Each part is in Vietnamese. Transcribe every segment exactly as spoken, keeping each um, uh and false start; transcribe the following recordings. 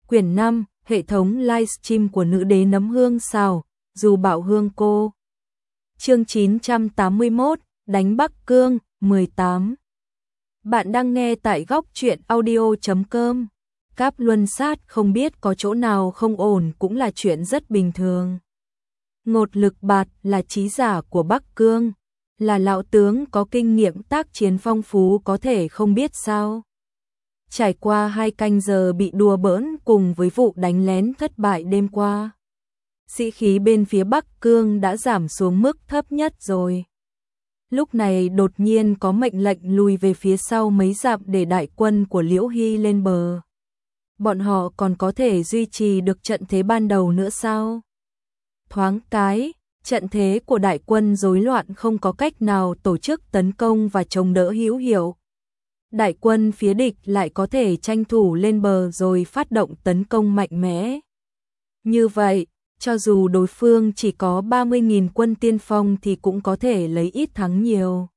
Quyển năm, hệ thống livestream của nữ đế nấm hương xào, dù bảo hương cô. Chương chín trăm tám mươi mốt, đánh Bắc Cương, mười tám. Bạn đang nghe tại góc truyện audio chấm com. Cáp Luân Sát không biết có chỗ nào không ổn cũng là chuyện rất bình thường. Ngột Lực Bạt là trí giả của Bắc Cương, là lão tướng có kinh nghiệm tác chiến phong phú có thể không biết sao. Trải qua hai canh giờ bị đùa bỡn cùng với vụ đánh lén thất bại đêm qua, sĩ khí bên phía Bắc Cương đã giảm xuống mức thấp nhất rồi. Lúc này đột nhiên có mệnh lệnh lùi về phía sau mấy dặm để đại quân của Liễu Hy lên bờ. Bọn họ còn có thể duy trì được trận thế ban đầu nữa sao? Thoáng cái, trận thế của đại quân rối loạn không có cách nào tổ chức tấn công và chống đỡ hữu hiệu. Đại quân phía địch lại có thể tranh thủ lên bờ rồi phát động tấn công mạnh mẽ. Như vậy, cho dù đối phương chỉ có ba mươi nghìn quân tiên phong thì cũng có thể lấy ít thắng nhiều.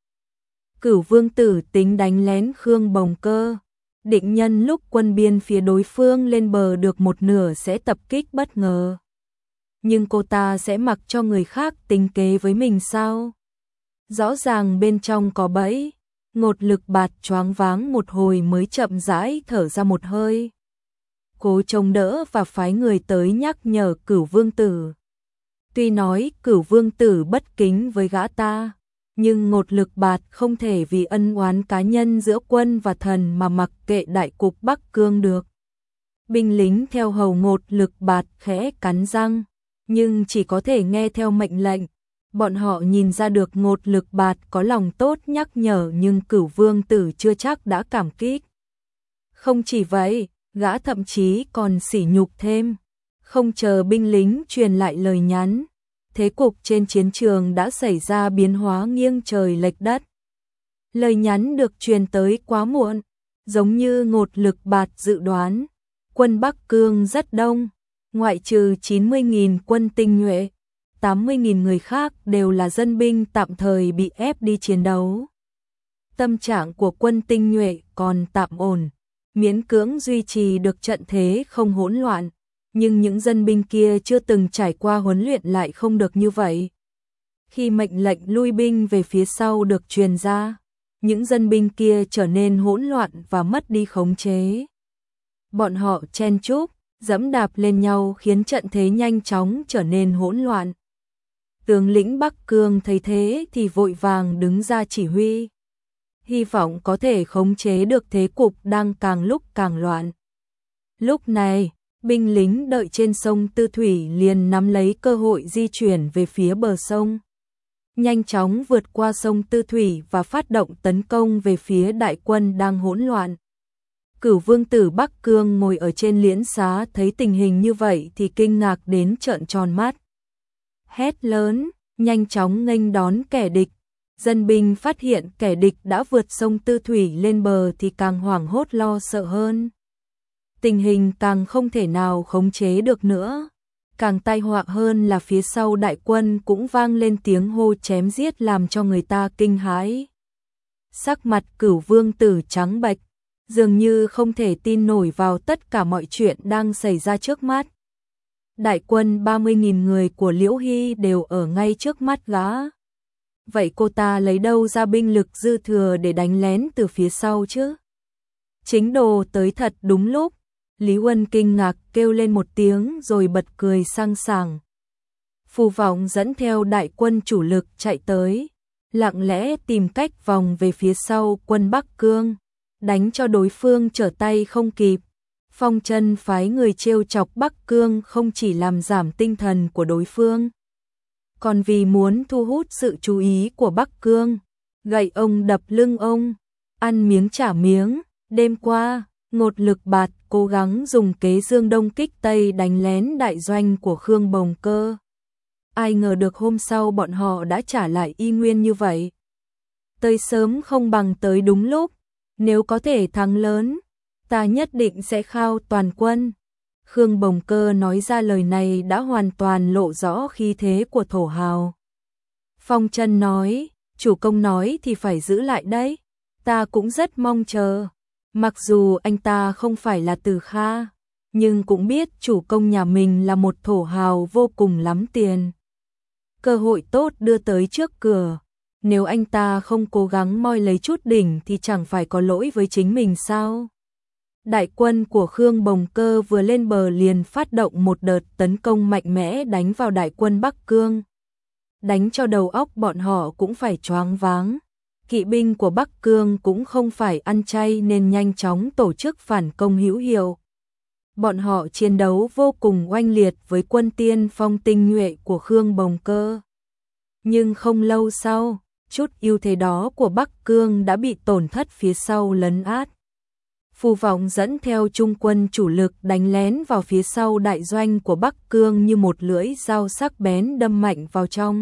Cửu Vương Tử tính đánh lén Khương Bồng Cơ, định nhân lúc quân biên phía đối phương lên bờ được một nửa sẽ tập kích bất ngờ. Nhưng cô ta sẽ mặc cho người khác tính kế với mình sao? Rõ ràng bên trong có bẫy. Ngột Lực Bạt choáng váng một hồi mới chậm rãi thở ra một hơi. Cố chống đỡ và phái người tới nhắc nhở Cửu Vương Tử. Tuy nói Cửu Vương Tử bất kính với gã ta, nhưng Ngột Lực Bạt không thể vì ân oán cá nhân giữa quân và thần mà mặc kệ đại cục Bắc Cương được. Binh lính theo hầu Ngột Lực Bạt khẽ cắn răng, nhưng chỉ có thể nghe theo mệnh lệnh. Bọn họ nhìn ra được Ngột Lực Bạt có lòng tốt nhắc nhở nhưng Cửu Vương Tử chưa chắc đã cảm kích. Không chỉ vậy, gã thậm chí còn sỉ nhục thêm. Không chờ binh lính truyền lại lời nhắn, thế cục trên chiến trường đã xảy ra biến hóa nghiêng trời lệch đất. Lời nhắn được truyền tới quá muộn, giống như Ngột Lực Bạt dự đoán. Quân Bắc Cương rất đông, ngoại trừ chín mươi nghìn quân tinh nhuệ, tám mươi nghìn người khác đều là dân binh tạm thời bị ép đi chiến đấu. Tâm trạng của quân tinh nhuệ còn tạm ổn, miễn cưỡng duy trì được trận thế không hỗn loạn, nhưng những dân binh kia chưa từng trải qua huấn luyện lại không được như vậy. Khi mệnh lệnh lui binh về phía sau được truyền ra, những dân binh kia trở nên hỗn loạn và mất đi khống chế. Bọn họ chen chúc, dẫm đạp lên nhau khiến trận thế nhanh chóng trở nên hỗn loạn. Tướng lĩnh Bắc Cương thấy thế thì vội vàng đứng ra chỉ huy, hy vọng có thể khống chế được thế cục đang càng lúc càng loạn. Lúc này, binh lính đợi trên sông Tư Thủy liền nắm lấy cơ hội di chuyển về phía bờ sông, nhanh chóng vượt qua sông Tư Thủy và phát động tấn công về phía đại quân đang hỗn loạn. Cửu Vương Tử Bắc Cương ngồi ở trên liễn xá thấy tình hình như vậy thì kinh ngạc đến trợn tròn mắt. Hét lớn, nhanh chóng nghênh đón kẻ địch. Dân binh phát hiện kẻ địch đã vượt sông Tư Thủy lên bờ thì càng hoảng hốt lo sợ hơn. Tình hình càng không thể nào khống chế được nữa. Càng tai họa hơn là phía sau đại quân cũng vang lên tiếng hô chém giết làm cho người ta kinh hãi. Sắc mặt Cửu Vương Tử trắng bệch, dường như không thể tin nổi vào tất cả mọi chuyện đang xảy ra trước mắt. Đại quân ba mươi nghìn người của Liễu Hy đều ở ngay trước mắt gã. Vậy cô ta lấy đâu ra binh lực dư thừa để đánh lén từ phía sau chứ? Chính đồ tới thật đúng lúc. Lý Huân kinh ngạc kêu lên một tiếng rồi bật cười sang sảng. Phù Vọng dẫn theo đại quân chủ lực chạy tới, lặng lẽ tìm cách vòng về phía sau quân Bắc Cương, đánh cho đối phương trở tay không kịp. Phong Chân phái người trêu chọc Bắc Cương không chỉ làm giảm tinh thần của đối phương, còn vì muốn thu hút sự chú ý của Bắc Cương, gậy ông đập lưng ông, ăn miếng trả miếng. Đêm qua, Ngột Lực Bạt cố gắng dùng kế dương đông kích tây đánh lén đại doanh của Khương Bồng Cơ. Ai ngờ được hôm sau bọn họ đã trả lại y nguyên như vậy. Tới sớm không bằng tới đúng lúc, nếu có thể thắng lớn, ta nhất định sẽ khao toàn quân. Khương Bồng Cơ nói ra lời này đã hoàn toàn lộ rõ khí thế của thổ hào. Phong Chân nói, chủ công nói thì phải giữ lại đấy, ta cũng rất mong chờ. Mặc dù anh ta không phải là Từ Kha, nhưng cũng biết chủ công nhà mình là một thổ hào vô cùng lắm tiền. Cơ hội tốt đưa tới trước cửa, nếu anh ta không cố gắng moi lấy chút đỉnh thì chẳng phải có lỗi với chính mình sao? Đại quân của Khương Bồng Cơ vừa lên bờ liền phát động một đợt tấn công mạnh mẽ đánh vào đại quân Bắc Cương. Đánh cho đầu óc bọn họ cũng phải choáng váng. Kỵ binh của Bắc Cương cũng không phải ăn chay nên nhanh chóng tổ chức phản công hữu hiệu. Bọn họ chiến đấu vô cùng oanh liệt với quân tiên phong tinh nhuệ của Khương Bồng Cơ. Nhưng không lâu sau, chút ưu thế đó của Bắc Cương đã bị tổn thất phía sau lấn át. Phù Vọng dẫn theo trung quân chủ lực đánh lén vào phía sau đại doanh của Bắc Cương như một lưỡi dao sắc bén đâm mạnh vào trong.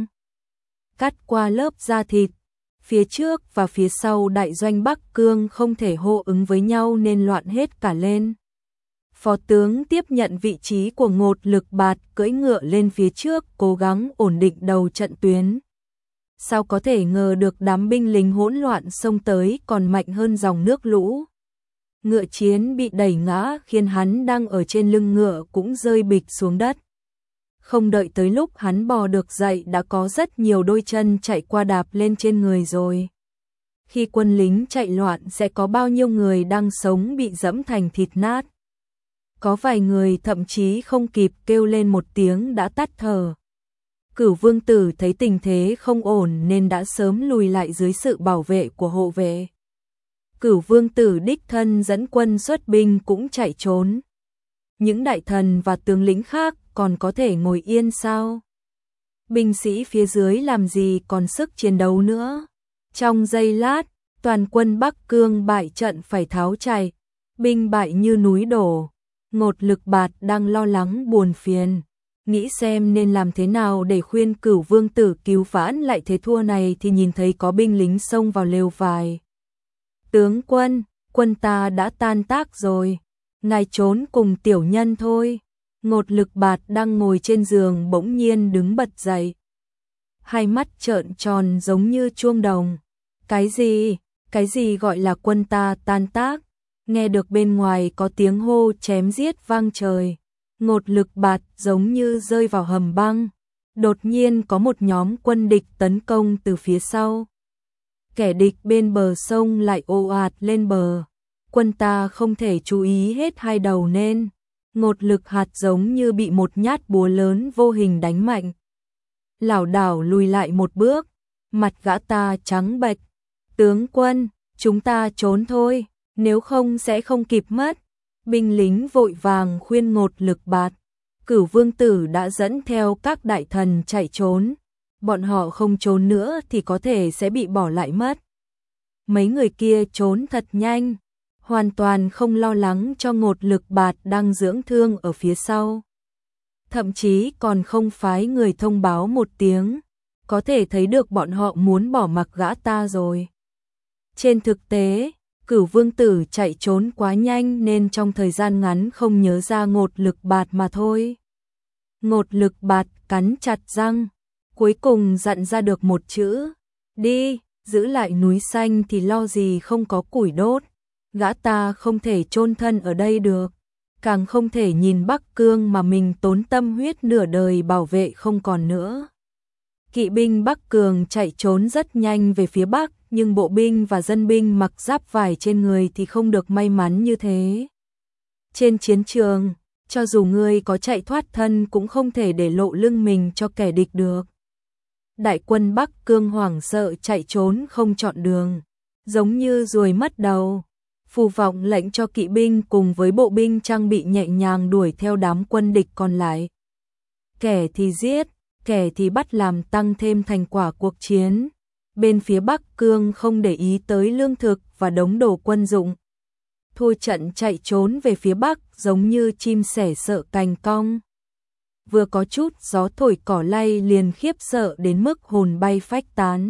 Cắt qua lớp da thịt, phía trước và phía sau đại doanh Bắc Cương không thể hô ứng với nhau nên loạn hết cả lên. Phó tướng tiếp nhận vị trí của Ngột Lực Bạt cưỡi ngựa lên phía trước cố gắng ổn định đầu trận tuyến. Sao có thể ngờ được đám binh lính hỗn loạn xông tới còn mạnh hơn dòng nước lũ. Ngựa chiến bị đẩy ngã khiến hắn đang ở trên lưng ngựa cũng rơi bịch xuống đất. Không đợi tới lúc hắn bò được dậy đã có rất nhiều đôi chân chạy qua đạp lên trên người rồi. Khi quân lính chạy loạn sẽ có bao nhiêu người đang sống bị dẫm thành thịt nát. Có vài người thậm chí không kịp kêu lên một tiếng đã tắt thở. Cửu Vương Tử thấy tình thế không ổn nên đã sớm lùi lại dưới sự bảo vệ của hộ vệ. Cửu Vương Tử đích thân dẫn quân xuất binh cũng chạy trốn. Những đại thần và tướng lĩnh khác còn có thể ngồi yên sao? Binh sĩ phía dưới làm gì còn sức chiến đấu nữa? Trong giây lát, toàn quân Bắc Cương bại trận phải tháo chạy, binh bại như núi đổ. Ngột Lực Bạt đang lo lắng buồn phiền, nghĩ xem nên làm thế nào để khuyên Cửu Vương Tử cứu vãn lại thế thua này thì nhìn thấy có binh lính xông vào lều vải. Tướng quân, quân ta đã tan tác rồi, ngài trốn cùng tiểu nhân thôi. Ngột Lực Bạt đang ngồi trên giường bỗng nhiên đứng bật dậy. Hai mắt trợn tròn giống như chuông đồng. Cái gì, cái gì gọi là quân ta tan tác? Nghe được bên ngoài có tiếng hô chém giết vang trời. Ngột Lực Bạt giống như rơi vào hầm băng. Đột nhiên có một nhóm quân địch tấn công từ phía sau. Kẻ địch bên bờ sông lại ồ ạt lên bờ. Quân ta không thể chú ý hết hai đầu nên Ngột Lực hạt giống như bị một nhát búa lớn vô hình đánh mạnh. Lảo đảo lùi lại một bước, mặt gã ta trắng bệch. Tướng quân, chúng ta trốn thôi, nếu không sẽ không kịp mất. Binh lính vội vàng khuyên Ngột Lực Bạt. Cửu Vương Tử đã dẫn theo các đại thần chạy trốn. Bọn họ không trốn nữa thì có thể sẽ bị bỏ lại mất. Mấy người kia trốn thật nhanh, hoàn toàn không lo lắng cho Ngột Lực Bạt đang dưỡng thương ở phía sau. Thậm chí còn không phái người thông báo một tiếng, có thể thấy được bọn họ muốn bỏ mặc gã ta rồi. Trên thực tế, Cửu Vương Tử chạy trốn quá nhanh nên trong thời gian ngắn không nhớ ra Ngột Lực Bạt mà thôi. Ngột Lực Bạt cắn chặt răng, cuối cùng dặn ra được một chữ, đi, giữ lại núi xanh thì lo gì không có củi đốt. Gã ta không thể chôn thân ở đây được, càng không thể nhìn Bắc Cương mà mình tốn tâm huyết nửa đời bảo vệ không còn nữa. Kỵ binh Bắc Cương chạy trốn rất nhanh về phía Bắc, nhưng bộ binh và dân binh mặc giáp vải trên người thì không được may mắn như thế. Trên chiến trường, cho dù ngươi có chạy thoát thân cũng không thể để lộ lưng mình cho kẻ địch được. Đại quân Bắc Cương hoảng sợ chạy trốn không chọn đường, giống như ruồi mất đầu. Phù Vọng lệnh cho kỵ binh cùng với bộ binh trang bị nhẹ nhàng đuổi theo đám quân địch còn lại. Kẻ thì giết, kẻ thì bắt làm tăng thêm thành quả cuộc chiến. Bên phía Bắc Cương không để ý tới lương thực và đống đồ quân dụng. Thua trận chạy trốn về phía Bắc giống như chim sẻ sợ cành cong. Vừa có chút gió thổi cỏ lay liền khiếp sợ đến mức hồn bay phách tán.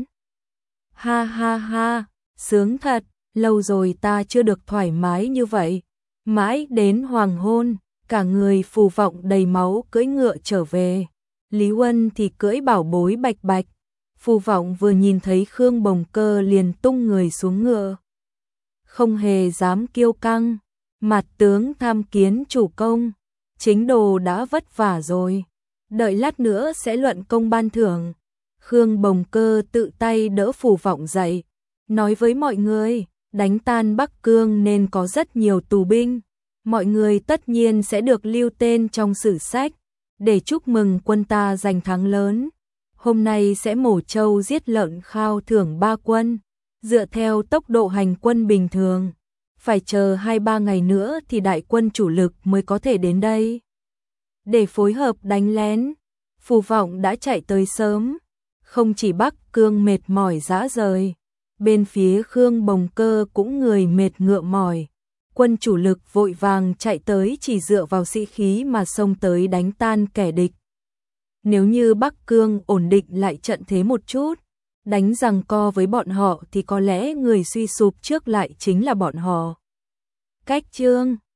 Ha ha ha, sướng thật, lâu rồi ta chưa được thoải mái như vậy. Mãi đến hoàng hôn, cả người Phù Vọng đầy máu cưỡi ngựa trở về. Lý Huân thì cưỡi bảo bối bạch bạch. Phù Vọng vừa nhìn thấy Khương Bồng Cơ liền tung người xuống ngựa. Không hề dám kiêu căng, Mặt tướng tham kiến chủ công, chính đồ đã vất vả rồi, đợi lát nữa sẽ luận công ban thưởng. Khương Bồng Cơ tự tay đỡ Phù Vọng dậy, nói với mọi người, đánh tan Bắc Cương nên có rất nhiều tù binh, mọi người tất nhiên sẽ được lưu tên trong sử sách, để chúc mừng quân ta giành thắng lớn. Hôm nay sẽ mổ trâu giết lợn khao thưởng ba quân, dựa theo tốc độ hành quân bình thường, phải chờ hai ba ngày nữa thì đại quân chủ lực mới có thể đến đây. Để phối hợp đánh lén, Phù Vọng đã chạy tới sớm, không chỉ Bắc Cương mệt mỏi rã rời, bên phía Khương Bồng Cơ cũng người mệt ngựa mỏi. Quân chủ lực vội vàng chạy tới chỉ dựa vào sĩ khí mà xông tới đánh tan kẻ địch. Nếu như Bắc Cương ổn định lại trận thế một chút, đánh giằng co với bọn họ thì có lẽ người suy sụp trước lại chính là bọn họ. Cách chương